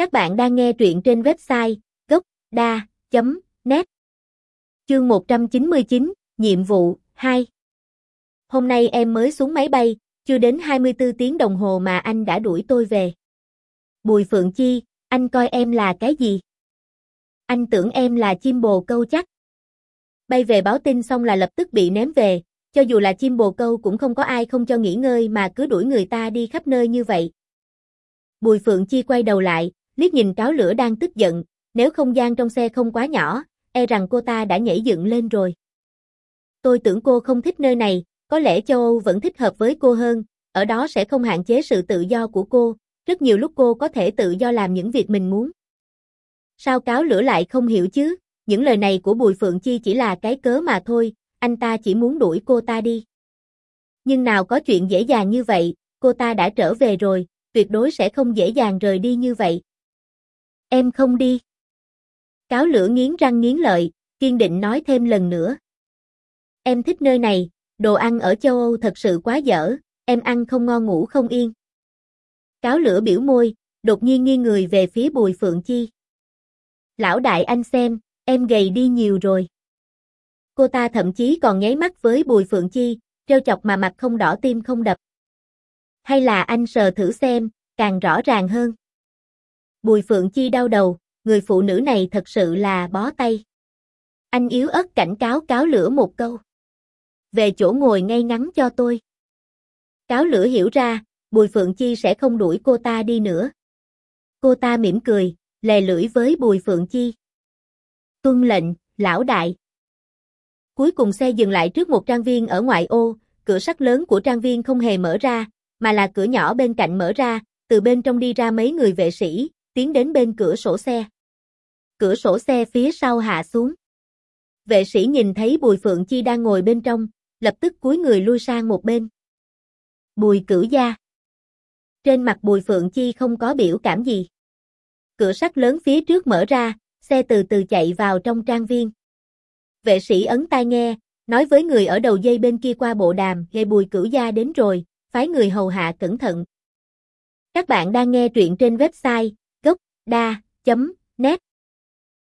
Các bạn đang nghe truyện trên website gocda.net. Chương 199, nhiệm vụ 2. Hôm nay em mới xuống máy bay, chưa đến 24 tiếng đồng hồ mà anh đã đuổi tôi về. Bùi Phượng Chi, anh coi em là cái gì? Anh tưởng em là chim bồ câu chắc. Bay về báo tin xong là lập tức bị ném về, cho dù là chim bồ câu cũng không có ai không cho nghỉ ngơi mà cứ đuổi người ta đi khắp nơi như vậy. Bùi Phượng Chi quay đầu lại, liếc nhìn Cáo Lửa đang tức giận, nếu không gian trong xe không quá nhỏ, e rằng cô ta đã nhảy dựng lên rồi. Tôi tưởng cô không thích nơi này, có lẽ châu Âu vẫn thích hợp với cô hơn, ở đó sẽ không hạn chế sự tự do của cô, rất nhiều lúc cô có thể tự do làm những việc mình muốn. Sao Cáo Lửa lại không hiểu chứ, những lời này của Bùi Phượng Chi chỉ là cái cớ mà thôi, anh ta chỉ muốn đuổi cô ta đi. Nhưng nào có chuyện dễ dàng như vậy, cô ta đã trở về rồi, tuyệt đối sẽ không dễ dàng rời đi như vậy. Em không đi. Cáo Lửa nghiến răng nghiến lợi, kiên định nói thêm lần nữa. Em thích nơi này, đồ ăn ở châu Âu thật sự quá dở, em ăn không ngon ngủ không yên. Cáo Lửa biểu môi, đột nhiên nghiêng người về phía Bùi Phượng Chi. Lão đại anh xem, em gầy đi nhiều rồi. Cô ta thậm chí còn nháy mắt với Bùi Phượng Chi, trêu chọc mà mặt không đỏ tim không đập. Hay là anh sờ thử xem, càng rõ ràng hơn. Bùi Phượng Chi đau đầu, người phụ nữ này thật sự là bó tay. Anh yếu ớt cảnh cáo Cáo Lửa một câu. Về chỗ ngồi ngay ngắn cho tôi. Cáo Lửa hiểu ra, Bùi Phượng Chi sẽ không đuổi cô ta đi nữa. Cô ta mỉm cười, lè lưỡi với Bùi Phượng Chi. Tuân lệnh, lão đại. Cuối cùng xe dừng lại trước một trang viên ở ngoại ô, cửa sắt lớn của trang viên không hề mở ra, mà là cửa nhỏ bên cạnh mở ra, từ bên trong đi ra mấy người vệ sĩ, tiến đến bên cửa sổ xe. Cửa sổ xe phía sau hạ xuống. Vệ sĩ nhìn thấy Bùi Phượng Chi đang ngồi bên trong, lập tức cúi người lui sang một bên. Bùi Cửu gia. Trên mặt Bùi Phượng Chi không có biểu cảm gì. Cửa sắt lớn phía trước mở ra, xe từ từ chạy vào trong trang viên. Vệ sĩ ấn tai nghe, nói với người ở đầu dây bên kia qua bộ đàm, nghe Bùi Cửu gia đến rồi, phái người hầu hạ cẩn thận. Các bạn đang nghe truyện trên website gocda.net.